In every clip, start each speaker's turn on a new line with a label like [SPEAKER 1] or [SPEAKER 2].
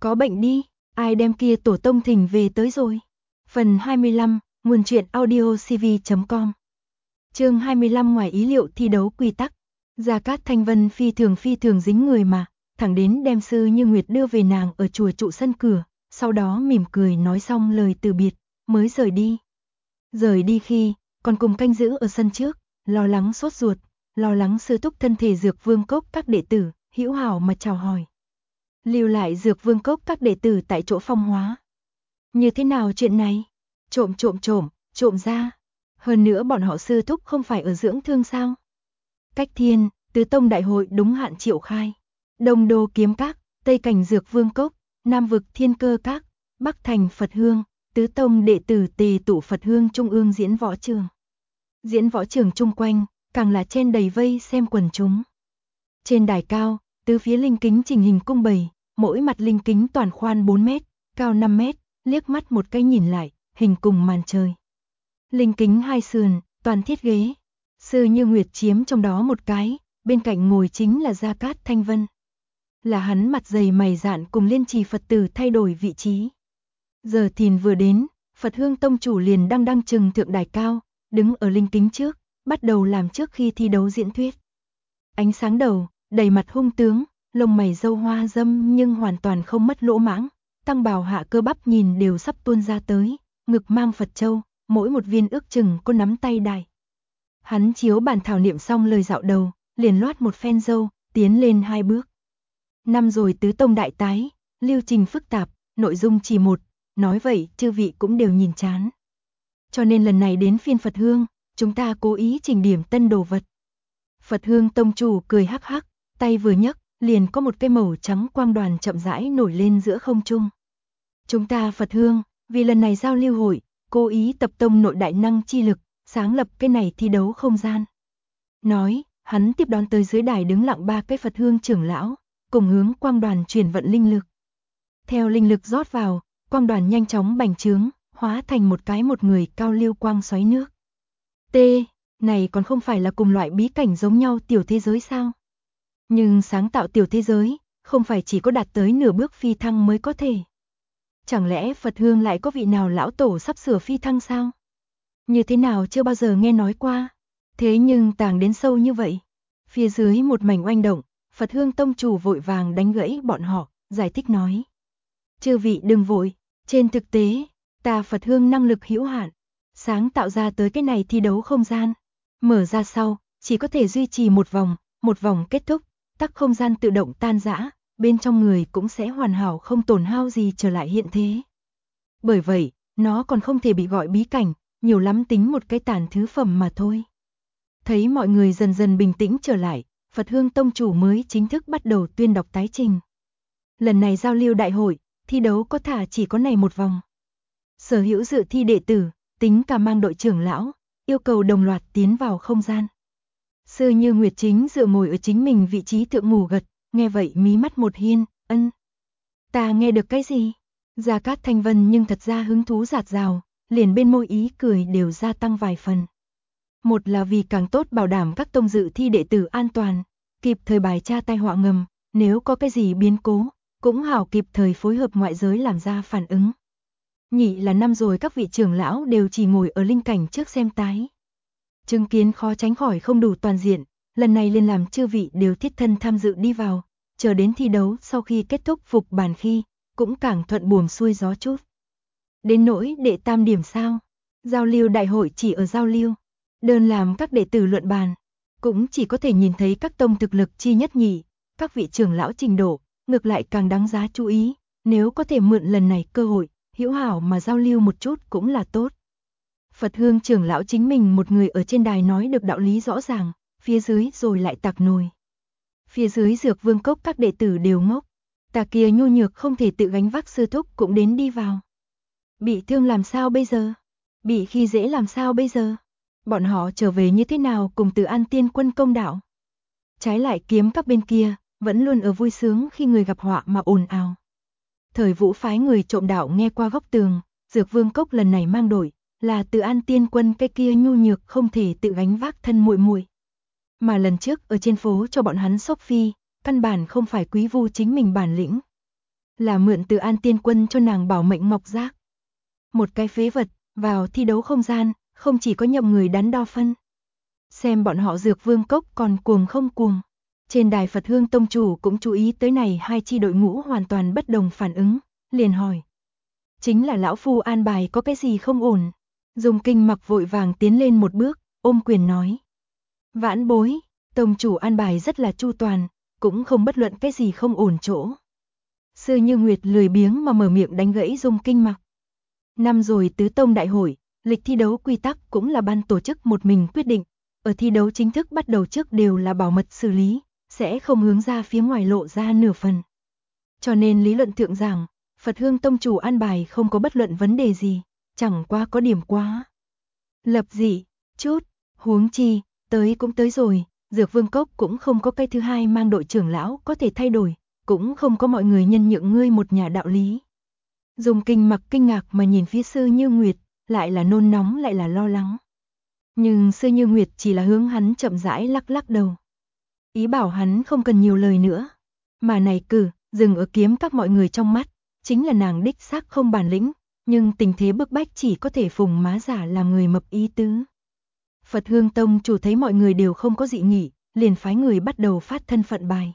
[SPEAKER 1] có bệnh đi, ai đem kia tổ tông thỉnh về tới rồi. Phần 25, nguồn truyện audio cv.com. Chương 25 ngoài ý liệu thi đấu quy tắc. Gia Cát Thanh Vân phi thường dính người mà, thẳng đến đem Sư Như Nguyệt đưa về nàng ở chùa trụ sân cửa, sau đó mỉm cười nói xong lời từ biệt, mới rời đi. Rời đi khi, còn cùng canh giữ ở sân trước, lo lắng sốt ruột, lo lắng Sư Túc thân thể Dược Vương Cốc các đệ tử, hữu hảo mà chào hỏi. Lưu lại Dược Vương Cốc các đệ tử tại chỗ phong hóa. Như thế nào chuyện này? Trộm ra. Hơn nữa bọn họ Sư Thúc không phải ở dưỡng thương sao? Cách Thiên, Tứ Tông đại hội đúng hạn triệu khai. Đông Đô Kiếm Các, Tây Cảnh Dược Vương Cốc, Nam Vực Thiên Cơ Các, Bắc Thành Phật Hương, Tứ Tông đệ tử tề tụ Phật Hương Trung ương diễn võ trường. Diễn võ trường chung quanh, càng là chen đầy vây xem quần chúng. Trên đài cao, tứ phía linh kính trình hình cung bày, mỗi mặt linh kính toàn khoan 4 mét, cao 5 mét, liếc mắt một cái nhìn lại, hình cùng màn trời. Linh kính hai sườn, toàn thiết ghế. Sư Như Nguyệt chiếm trong đó một cái, bên cạnh ngồi chính là Gia Cát Thanh Vân. Là hắn mặt dày mày dạn cùng liên trì Phật tử thay đổi vị trí. Giờ thìn vừa đến, Phật Hương Tông chủ liền đăng trừng thượng đài cao, đứng ở linh kính trước, bắt đầu làm trước khi thi đấu diễn thuyết. Ánh sáng đầu, đầy mặt hung tướng, lông mày râu hoa râm nhưng hoàn toàn không mất lỗ mãng, tăng bào hạ cơ bắp nhìn đều sắp tuôn ra tới, ngực mang Phật châu, mỗi một viên ước chừng có nắm tay đại. Hắn chiếu bàn thảo niệm xong lời dạo đầu, liền loát một phen râu, tiến lên 2 bước. Năm rồi Tứ Tông đại tái, lưu trình phức tạp, nội dung chỉ một, nói vậy chư vị cũng đều nhìn chán. Cho nên lần này đến phiên Phật Hương, chúng ta cố ý chỉnh điểm tân đồ vật. Phật Hương Tông chủ cười hắc hắc, tay vừa nhấc, liền có một cây màu trắng quang đoàn chậm rãi nổi lên giữa không trung. Chúng ta Phật Hương, vì lần này giao lưu hội, cố ý tập tông nội đại năng chi lực, sáng lập cái này thi đấu không gian. Nói, hắn tiếp đón tới dưới đài đứng lặng 3 cái Phật Hương trưởng lão, cùng hướng quang đoàn truyền vận linh lực. Theo linh lực rót vào, quang đoàn nhanh chóng bành trướng, hóa thành một người cao lưu quang xoáy nước. Này còn không phải là cùng loại bí cảnh giống nhau tiểu thế giới sao? Nhưng sáng tạo tiểu thế giới, không phải chỉ có đạt tới nửa bước phi thăng mới có thể. Chẳng lẽ Phật Hương lại có vị nào lão tổ sắp sửa phi thăng sao? Như thế nào chưa bao giờ nghe nói qua. Thế nhưng tàng đến sâu như vậy. Phía dưới một mảnh oanh động, Phật Hương Tông chủ vội vàng đánh gãy bọn họ, giải thích nói. Chư vị đừng vội, trên thực tế, ta Phật Hương năng lực hữu hạn, sáng tạo ra tới cái này thi đấu không gian. Mở ra sau, chỉ có thể duy trì một vòng kết thúc, tắc không gian tự động tan rã, bên trong người cũng sẽ hoàn hảo không tổn hao gì trở lại hiện thế. Bởi vậy, nó còn không thể bị gọi bí cảnh, nhiều lắm tính một cái tàn thứ phẩm mà thôi. Thấy mọi người dần dần bình tĩnh trở lại, Phật Hương Tông chủ mới chính thức bắt đầu tuyên đọc tái trình. Lần này giao lưu đại hội, thi đấu có thả chỉ có này một vòng. Sở hữu dự thi đệ tử, tính cả mang đội trưởng lão, yêu cầu đồng loạt tiến vào không gian. Sư Như Nguyệt chính dựa ngồi ở chính mình vị trí thượng ngủ gật, nghe vậy mí mắt một hiên, ân. Ta nghe được cái gì? Gia Cát Thanh Vân nhưng thật ra hứng thú rạt rào, liền bên môi ý cười đều gia tăng vài phần. Một là vì càng tốt bảo đảm các tông dự thi đệ tử an toàn, kịp thời bài tra tai họa ngầm, nếu có cái gì biến cố, cũng hảo kịp thời phối hợp ngoại giới làm ra phản ứng. Nhị là năm rồi các vị trưởng lão đều chỉ ngồi ở linh cảnh trước xem tái. Chứng kiến khó tránh khỏi không đủ toàn diện, lần này liền làm chư vị đều thiết thân tham dự đi vào, chờ đến thi đấu sau khi kết thúc phục bàn khi, cũng càng thuận buồm xuôi gió chút. Đến nỗi đệ tam điểm sao? Giao lưu đại hội chỉ ở giao lưu, đơn làm các đệ tử luận bàn, cũng chỉ có thể nhìn thấy các tông thực lực chi nhất nhì, các vị trưởng lão trình độ, ngược lại càng đáng giá chú ý, nếu có thể mượn lần này cơ hội, hữu hảo mà giao lưu một chút cũng là tốt. Phật Hương trưởng lão chính mình một người ở trên đài nói được đạo lý rõ ràng, phía dưới rồi lại tạc nồi. Phía dưới Dược Vương Cốc các đệ tử đều ngốc, ta kia nhu nhược không thể tự gánh vác Sư Thúc cũng đến đi vào. Bị thương làm sao bây giờ? Bị khi dễ làm sao bây giờ? Bọn họ trở về như thế nào cùng Từ An Tiên Quân công đạo? Trái lại Kiếm các bên kia, vẫn luôn ở vui sướng khi người gặp họa mà ồn ào. Thời Vũ phái người trộm đạo nghe qua góc tường, Dược Vương Cốc lần này mang đội là Từ An Tiên Quân cái kia nhu nhược không thể tự gánh vác thân muội muội. Mà lần trước ở trên phố cho bọn hắn sốc phi, căn bản không phải Quý Vu chính mình bản lĩnh. là mượn từ An Tiên Quân cho nàng bảo mệnh ngọc giác. Một cái phế vật, vào thi đấu không gian, không chỉ có nhầm người đắn đo phân. Xem bọn họ Dược Vương Cốc còn cuồng không cuồng. Trên đài Phật Hương Tông chủ cũng chú ý tới này hai chi đội ngũ hoàn toàn bất đồng phản ứng, liền hỏi. Chính là lão phu an bài có cái gì không ổn? Dung Kinh Mặc vội vàng tiến lên một bước, ôm quyền nói. Vãn bối, tông chủ an bài rất là chu toàn, cũng không bất luận cái gì không ổn chỗ. Sư Như Nguyệt lười biếng mà mở miệng đánh gãy Dung Kinh Mặc. Năm rồi tứ tông đại hội, lịch thi đấu quy tắc cũng là ban tổ chức một mình quyết định, ở thi đấu chính thức bắt đầu trước đều là bảo mật xử lý, sẽ không hướng ra phía ngoài lộ ra nửa phần. Cho nên lý luận thượng giảng, Phật Hương Tông chủ an bài không có bất luận vấn đề gì, chẳng qua có điểm quá lập dị chút, huống chi, tới cũng tới rồi, Dược Vương Cốc cũng không có cái thứ hai mang đội trưởng lão có thể thay đổi, cũng không có mọi người nhân nhượng ngươi một nhà đạo lý. Dung Kinh Mặc kinh ngạc mà nhìn phía Sư Như Nguyệt, lại là nôn nóng lại là lo lắng. Nhưng Sư Như Nguyệt chỉ là hướng hắn chậm rãi lắc lắc đầu. Ý bảo hắn không cần nhiều lời nữa. Mà này cử, dừng ở kiếm các mọi người trong mắt, chính là nàng đích xác không bản lĩnh, nhưng tình thế bức bách chỉ có thể phùng má giả làm người mập ý tứ. Phật Hương Tông chủ thấy mọi người đều không có dị nghị, liền phái người bắt đầu phát thân phận bài.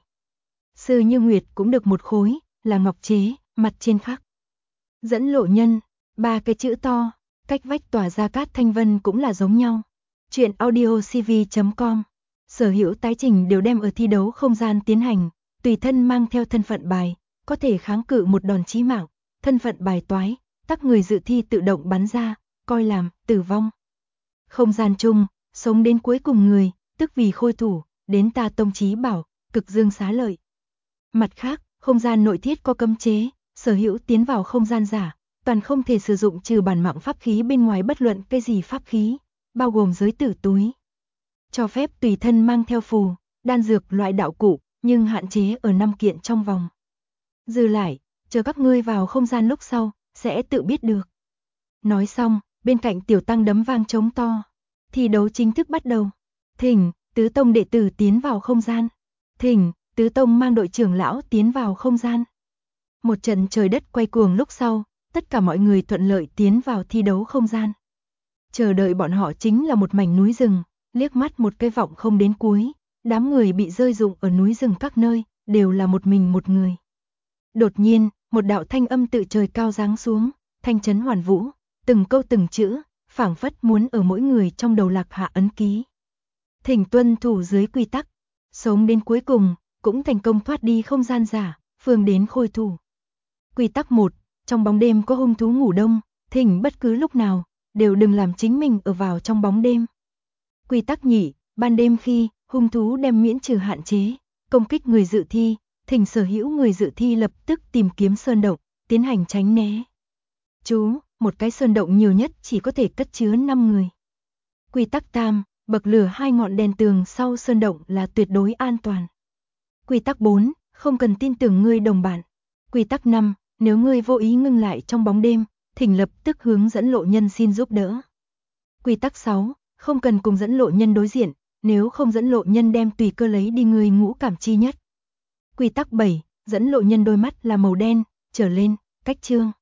[SPEAKER 1] Sư Như Nguyệt cũng được một khối, là ngọc chế, mặt trên khắc. Dẫn lộ nhân, 3 cái chữ to, cách vách tỏa ra cát thanh vân cũng là giống nhau. Chuyện audiocv.com. Sở hữu tái trình đều đem ở thi đấu không gian tiến hành, tùy thân mang theo thân phận bài, có thể kháng cự một đòn chí mạng, thân phận bài toái, các người dự thi tự động bắn ra, coi làm tử vong. Không gian chung, sống đến cuối cùng người, tức vì khôi thủ, đến ta tông chí bảo, cực dương xá lợi. Mặt khác, không gian nội thiết có cấm chế, sở hữu tiến vào không gian giả, toàn không thể sử dụng trừ bản mạng pháp khí bên ngoài bất luận cái gì pháp khí, bao gồm giới tử túi. Cho phép tùy thân mang theo phù, đan dược loại đạo cụ, nhưng hạn chế ở 5 kiện trong vòng. Dư lại, chờ các ngươi vào không gian lúc sau, sẽ tự biết được. Nói xong, bên cạnh tiểu tăng đấm vang trống to. Thi đấu chính thức bắt đầu. Thỉnh, tứ tông đệ tử tiến vào không gian. Thỉnh, tứ tông mang đội trưởng lão tiến vào không gian. Một trận trời đất quay cuồng lúc sau, tất cả mọi người thuận lợi tiến vào thi đấu không gian. Chờ đợi bọn họ chính là một mảnh núi rừng, liếc mắt một cái vọng không đến cuối, đám người bị rơi rụng ở núi rừng các nơi, đều là một mình một người. Đột nhiên, một đạo thanh âm tự trời cao giáng xuống, thanh chấn hoàn vũ, từng câu từng chữ, phảng phất muốn ở mỗi người trong đầu lạc hạ ấn ký. Thỉnh tuân thủ dưới quy tắc, sống đến cuối cùng, cũng thành công thoát đi không gian giả, phương đến khôi thủ. Quy tắc 1, trong bóng đêm có hung thú ngủ đông, thỉnh bất cứ lúc nào, đều đừng làm chính mình ở vào trong bóng đêm. Quy tắc nhị, ban đêm khi, hung thú đem miễn trừ hạn chế, công kích người dự thi, thỉnh sở hữu người dự thi lập tức tìm kiếm sơn động, tiến hành tránh né. Chú, một cái sơn động nhiều nhất chỉ có thể cất chứa 5 người. Quy tắc tam, bậc lửa 2 ngọn đèn tường sau sơn động là tuyệt đối an toàn. Quy tắc 4, không cần tin tưởng ngươi đồng bạn. Quy tắc 5, nếu ngươi vô ý ngưng lại trong bóng đêm, thỉnh lập tức hướng dẫn lộ nhân xin giúp đỡ. Quy tắc 6, không cần cùng dẫn lộ nhân đối diện, nếu không dẫn lộ nhân đem tùy cơ lấy đi ngươi ngũ cảm chi nhất. Quy tắc 7, dẫn lộ nhân đôi mắt là màu đen, trở lên, cách chương.